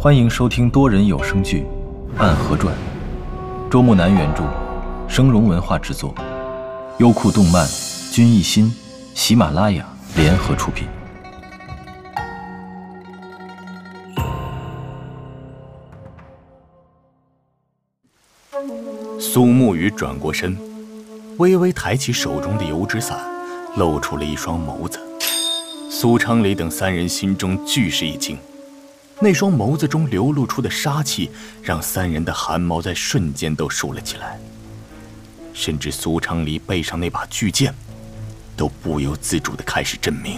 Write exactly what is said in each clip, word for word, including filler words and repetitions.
欢迎收听多人有声剧《暗河传》，周木南原著，声荣文化制作，优酷动漫、君艺心、喜马拉雅联合出品。 苏沐雨转过身，微微抬起手中的油纸伞，露出了一双眸子。苏昌黎等三人心中俱是一惊，那双眸子中流露出的杀气，让三人的汗毛在瞬间都竖了起来，甚至苏昌黎背上那把巨剑，都不由自主地开始震鸣。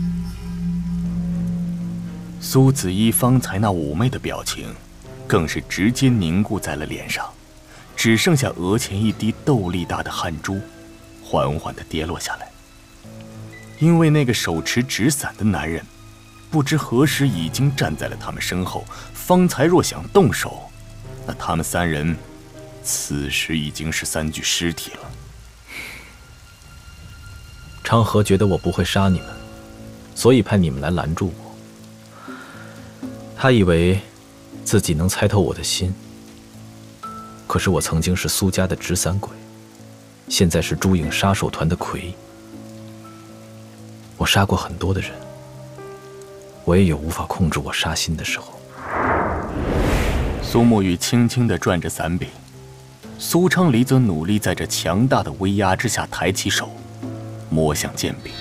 苏子怡方才那妩媚的表情，更是直接凝固在了脸上，只剩下额前一滴豆粒大的汗珠，缓缓地跌落下来。因为那个手持纸伞的男人，不知何时已经站在了他们身后，方才若想动手，那他们三人此时已经是三具尸体了。 昌河觉得我不会杀你们，所以派你们来拦住我。他以为自己能猜透我的心，可是我曾经是苏家的纸伞鬼，现在是朱影杀手团的魁。我杀过很多的人，我也有无法控制我杀心的时候。 苏沐雨轻轻地转着伞柄，苏昌黎则努力在这强大的威压之下抬起手，摸向剑柄。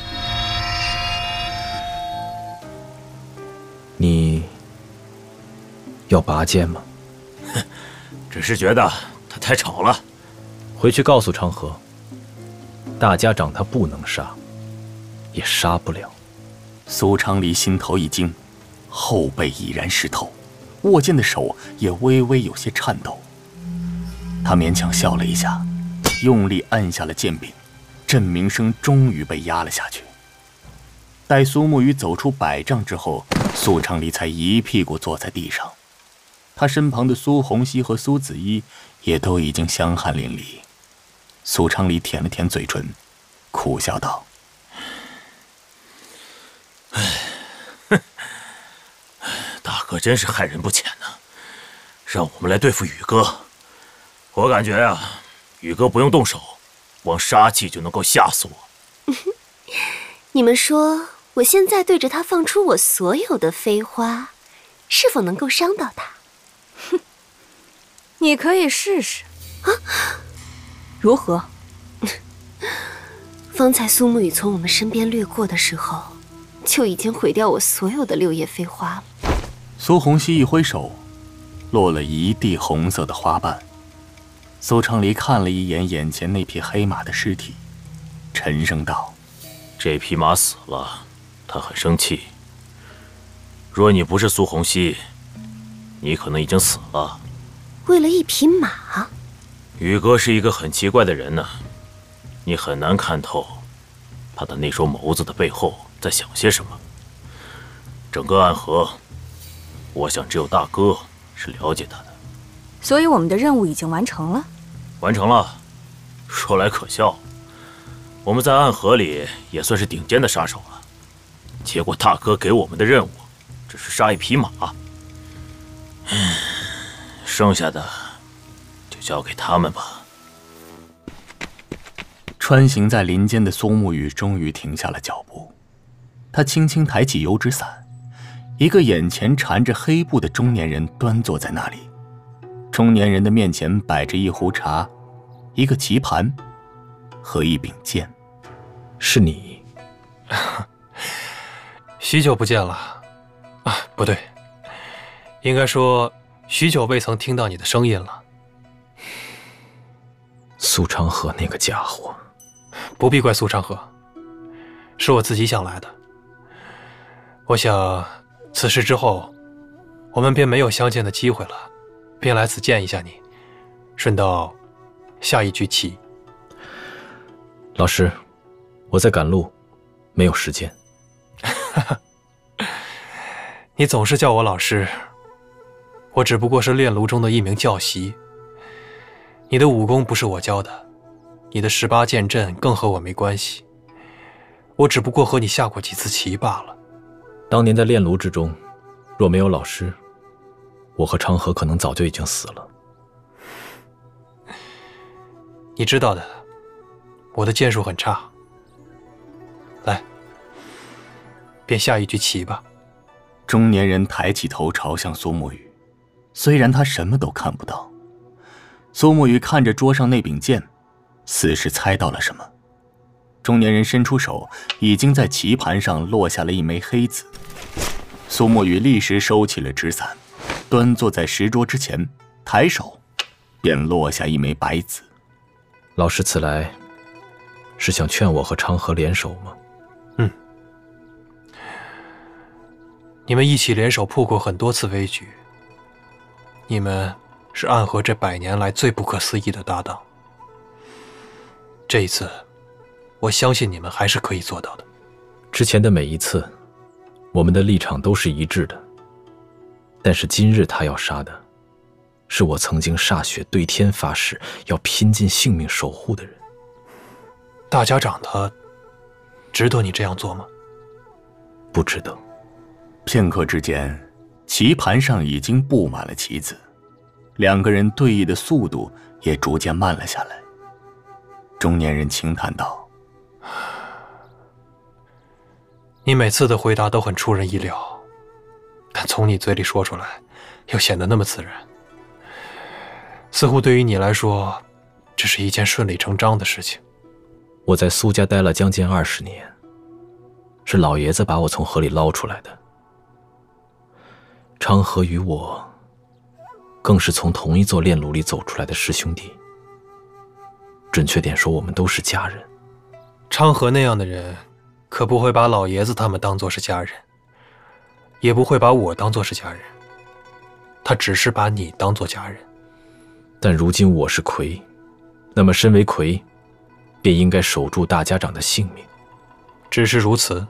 你要拔剑吗？ 只是觉得他太吵了。 回去告诉昌河，大家长他不能杀，也杀不了。 苏昌黎心头一惊，后背已然湿透，握剑的手也微微有些颤抖。他勉强笑了一下，用力按下了剑柄，震鸣声终于被压了下去。待苏沐雨走出百丈之后，苏昌黎才一屁股坐在地上。他身旁的苏红熙和苏子怡也都已经香汗淋漓。苏昌黎舔了舔嘴唇，苦笑道： 唉，大哥真是害人不浅呢，让我们来对付宇哥。我感觉啊，宇哥不用动手，光杀气就能够吓死我。 你们说，我现在对着他放出我所有的飞花，是否能够伤到他？ 哼，你可以试试啊，如何？ 方才苏沐雨从我们身边掠过的时候，就已经毁掉我所有的六叶飞花了。 苏红熙一挥手，落了一地红色的花瓣。苏昌黎看了一眼眼前那匹黑马的尸体，沉声道： 这匹马死了，他很生气。若你不是苏红熙，你可能已经死了。 为了一匹马？ 宇哥是一个很奇怪的人呢，你很难看透他的那双眸子的背后在想些什么。整个暗河，我想只有大哥是了解他的。 所以我们的任务已经完成了。 完成了。说来可笑，我们在暗河里也算是顶尖的杀手了，结果大哥给我们的任务只是杀一匹马。唉，剩下的就交给他们吧。 穿行在林间的苏沐雨终于停下了脚步，他轻轻抬起油纸伞，一个眼前缠着黑布的中年人端坐在那里。中年人的面前摆着一壶茶、一个棋盘和一柄剑。 是你？ 许久不见了啊，不对，应该说许久未曾听到你的声音了。 苏昌河那个家伙。 不必怪苏昌河，是我自己想来的。我想此事之后我们便没有相见的机会了，便来此见一下你，顺道下一局棋。 老师，我在赶路，没有时间。 你总是叫我老师，我只不过是炼炉中的一名教习。你的武功不是我教的，你的十八剑阵更和我没关系，我只不过和你下过几次棋罢了。 当年在炼炉之中，若没有老师， 我和昌河可能早就已经死了。 你知道的，我的剑术很差。来，便下一局棋吧。 中年人抬起头朝向苏沐雨，虽然他什么都看不到。苏沐雨看着桌上那柄剑，似是猜到了什么。中年人伸出手，已经在棋盘上落下了一枚黑子。苏沐雨立时收起了纸伞，端坐在石桌之前，抬手便落下一枚白子。 老师此来是想劝我和昌河联手吗？ 嗯，你们一起联手破过很多次危局，你们是暗河这百年来最不可思议的搭档。这一次，我相信你们还是可以做到的。 之前的每一次，我们的立场都是一致的，但是今日他要杀的，是我曾经歃血对天发誓要拼尽性命守护的人。 大家长他值得你这样做吗？ 不值得。 片刻之间，棋盘上已经布满了棋子，两个人对弈的速度也逐渐慢了下来。中年人轻叹道： 你每次的回答都很出人意料，但从你嘴里说出来又显得那么自然，似乎对于你来说这是一件顺理成章的事情。 我在苏家待了将近二十年，是老爷子把我从河里捞出来的。昌河与我更是从同一座炼炉里走出来的师兄弟，准确点说，我们都是家人。 昌河那样的人可不会把老爷子他们当作是家人，也不会把我当作是家人，他只是把你当作家人。 但如今我是魁，那么身为魁，便应该守住大家长的性命。 只是如此，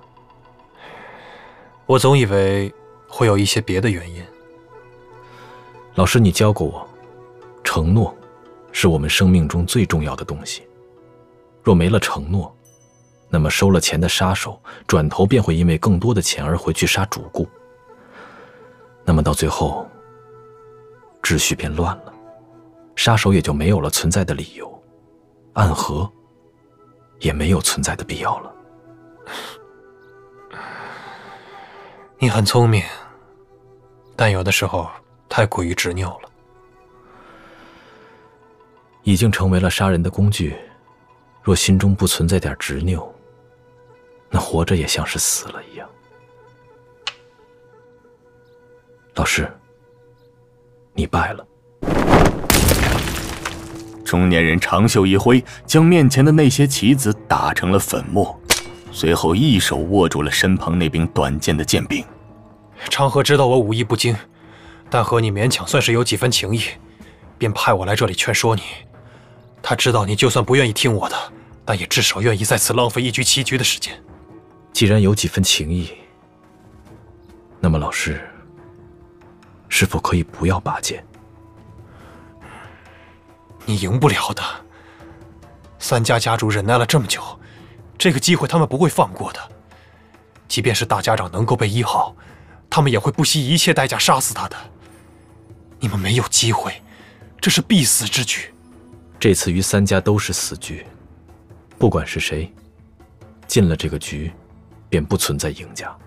我总以为会有一些别的原因。 老师，你教过我，承诺是我们生命中最重要的东西。若没了承诺，那么收了钱的杀手转头便会因为更多的钱而回去杀主顾，那么到最后秩序便乱了，杀手也就没有了存在的理由，暗河也没有存在的必要了。 你很聪明，但有的时候太过于执拗了。 已经成为了杀人的工具，若心中不存在点执拗，那活着也像是死了一样。老师，你败了。 中年人长袖一挥，将面前的那些棋子打成了粉末，随后一手握住了身旁那柄短剑的剑柄。 昌河知道我武艺不精，但和你勉强算是有几分情谊，便派我来这里劝说你。他知道你就算不愿意听我的，但也至少愿意在此浪费一局棋局的时间。 既然有几分情谊，那么老师是否可以不要拔剑？ 你赢不了的。三家家主忍耐了这么久，这个机会他们不会放过的。即便是大家长能够被医好，他们也会不惜一切代价杀死他的。你们没有机会，这是必死之局。 这次于三家都是死局，不管是谁进了这个局，便不存在赢家。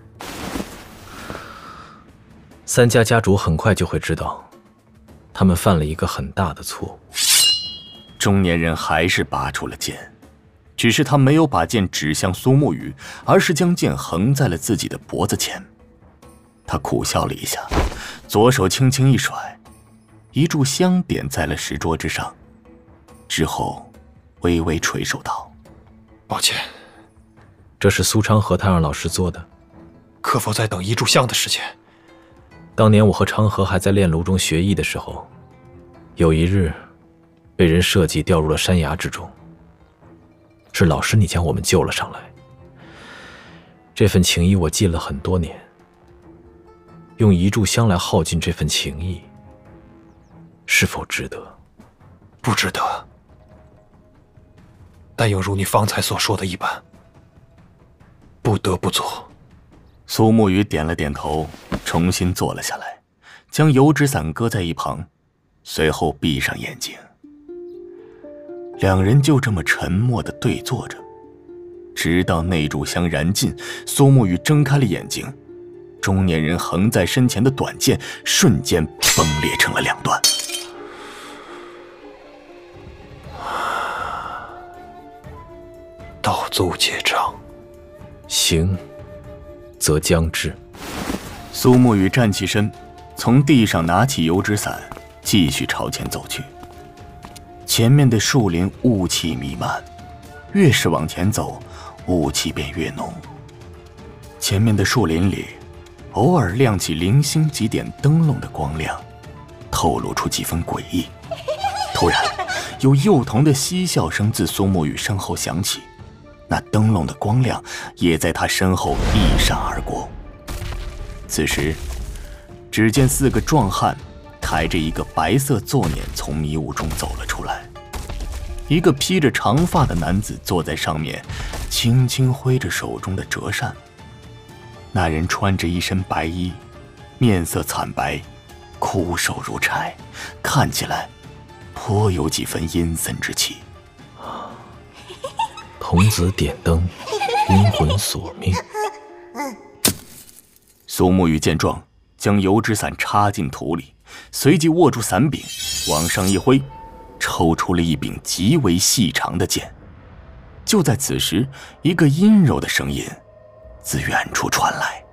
三家家主很快就会知道，他们犯了一个很大的错误。 中年人还是拔出了剑，只是他没有把剑指向苏沐雨，而是将剑横在了自己的脖子前。他苦笑了一下，左手轻轻一甩，一炷香点在了石桌之上，之后微微垂首道： 抱歉。 这是苏昌河他让老师做的。 可否再等一炷香的时间？ 当年我和昌河还在炼炉中学艺的时候，有一日被人设计掉入了山崖之中，是老师你将我们救了上来。这份情谊我记了很多年，用一炷香来耗尽这份情谊，是否值得？ 不值得。但又如你方才所说的一般，不得不做。 苏沐雨点了点头，重新坐了下来， 将油纸伞搁在一旁，随后闭上眼睛。两人就这么沉默地对坐着，直到那炷香燃尽，苏沐雨睁开了眼睛，中年人横在身前的短剑瞬间崩裂成了两段。 道阻且长， 行则将至。 苏沐雨站起身，从地上拿起油纸伞，继续朝前走去。前面的树林雾气弥漫，越是往前走，雾气便越浓。前面的树林里，偶尔亮起零星几点灯笼的光亮，透露出几分诡异。突然，有幼童的嬉笑声自苏沐雨身后响起，那灯笼的光亮也在他身后一闪而过。此时，只见四个壮汉抬着一个白色坐辇从迷雾中走了出来，一个披着长发的男子坐在上面，轻轻挥着手中的折扇。那人穿着一身白衣，面色惨白，枯瘦如柴，看起来颇有几分阴森之气。 童子点灯，阴魂索命。 苏沐雨见状，将油纸伞插进土里，随即握住伞柄，往上一挥，抽出了一柄极为细长的剑。就在此时，一个阴柔的声音自远处传来：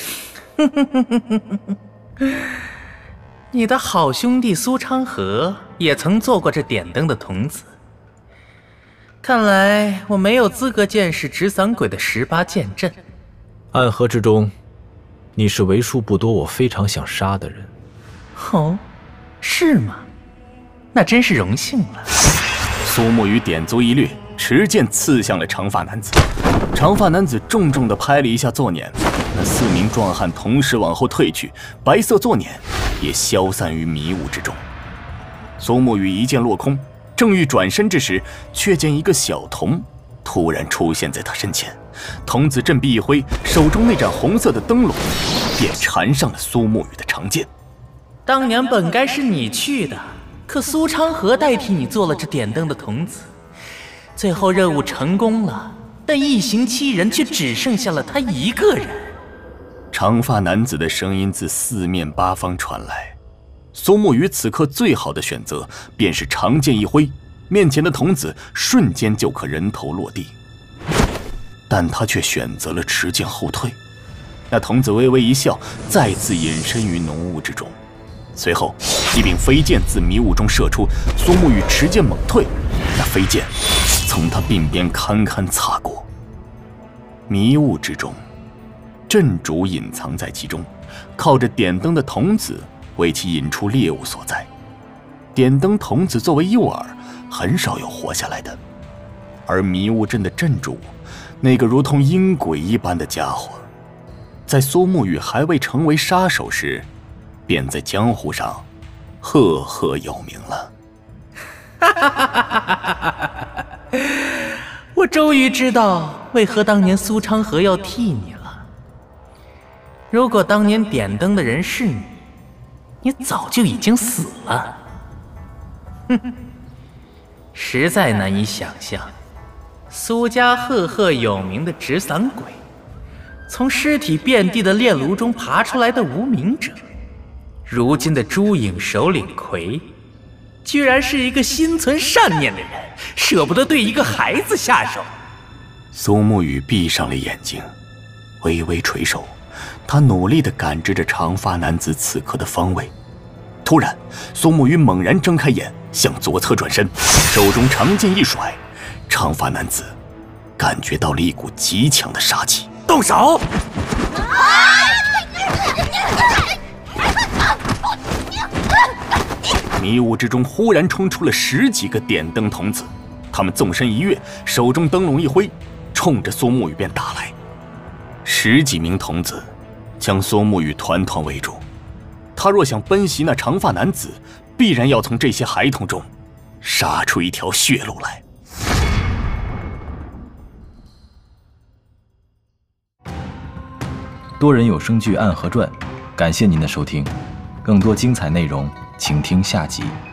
你的好兄弟苏昌河也曾做过这点灯的童子，看来我没有资格见识纸伞鬼的十八剑阵。 暗河之中，你是为数不多我非常想杀的人。 哦，是吗？那真是荣幸了。 苏沐雨点足一掠，持剑刺向了长发男子。长发男子重重地拍了一下坐辇，那四名壮汉同时往后退去，白色坐辇也消散于迷雾之中。苏沐雨一剑落空，正欲转身之时，却见一个小童突然出现在他身前。童子振臂一挥，手中那盏红色的灯笼便缠上了苏沐雨的长剑。 当年本该是你去的，可苏昌河代替你做了这点灯的童子，最后任务成功了，但一行七人却只剩下了他一个人。 长发男子的声音自四面八方传来。苏沐雨此刻最好的选择便是长剑一挥，面前的童子瞬间就可人头落地，但他却选择了持剑后退。那童子微微一笑，再次隐身于浓雾之中。随后一柄飞剑自迷雾中射出，苏沐雨持剑猛退，那飞剑从他鬓边堪堪擦过。迷雾之中，阵主隐藏在其中，靠着点灯的童子为其引出猎物所在。点灯童子作为诱饵，很少有活下来的。而迷雾阵的阵主，那个如同阴鬼一般的家伙，在苏沐雨还未成为杀手时，便在江湖上赫赫有名了。 我终于知道为何当年苏昌河要替你了。如果当年点灯的人是你，你早就已经死了。哼，实在难以想象，苏家赫赫有名的纸伞鬼，从尸体遍地的炼炉中爬出来的无名者，如今的朱影首领魁，居然是一个心存善念的人，舍不得对一个孩子下手。 苏沐雨闭上了眼睛，微微垂手，他努力地感知着长发男子此刻的方位。突然，苏沐雨猛然睁开眼，向左侧转身，手中长剑一甩，长发男子感觉到了一股极强的杀气。 动手！ 迷雾之中忽然冲出了十几个点灯童子，他们纵身一跃，手中灯笼一挥，冲着苏沐雨便打来。十几名童子将苏沐雨团团围住，他若想奔袭那长发男子，必然要从这些孩童中杀出一条血路来。 多人有声剧《暗河传》，感谢您的收听。 更多精彩内容，请听下集。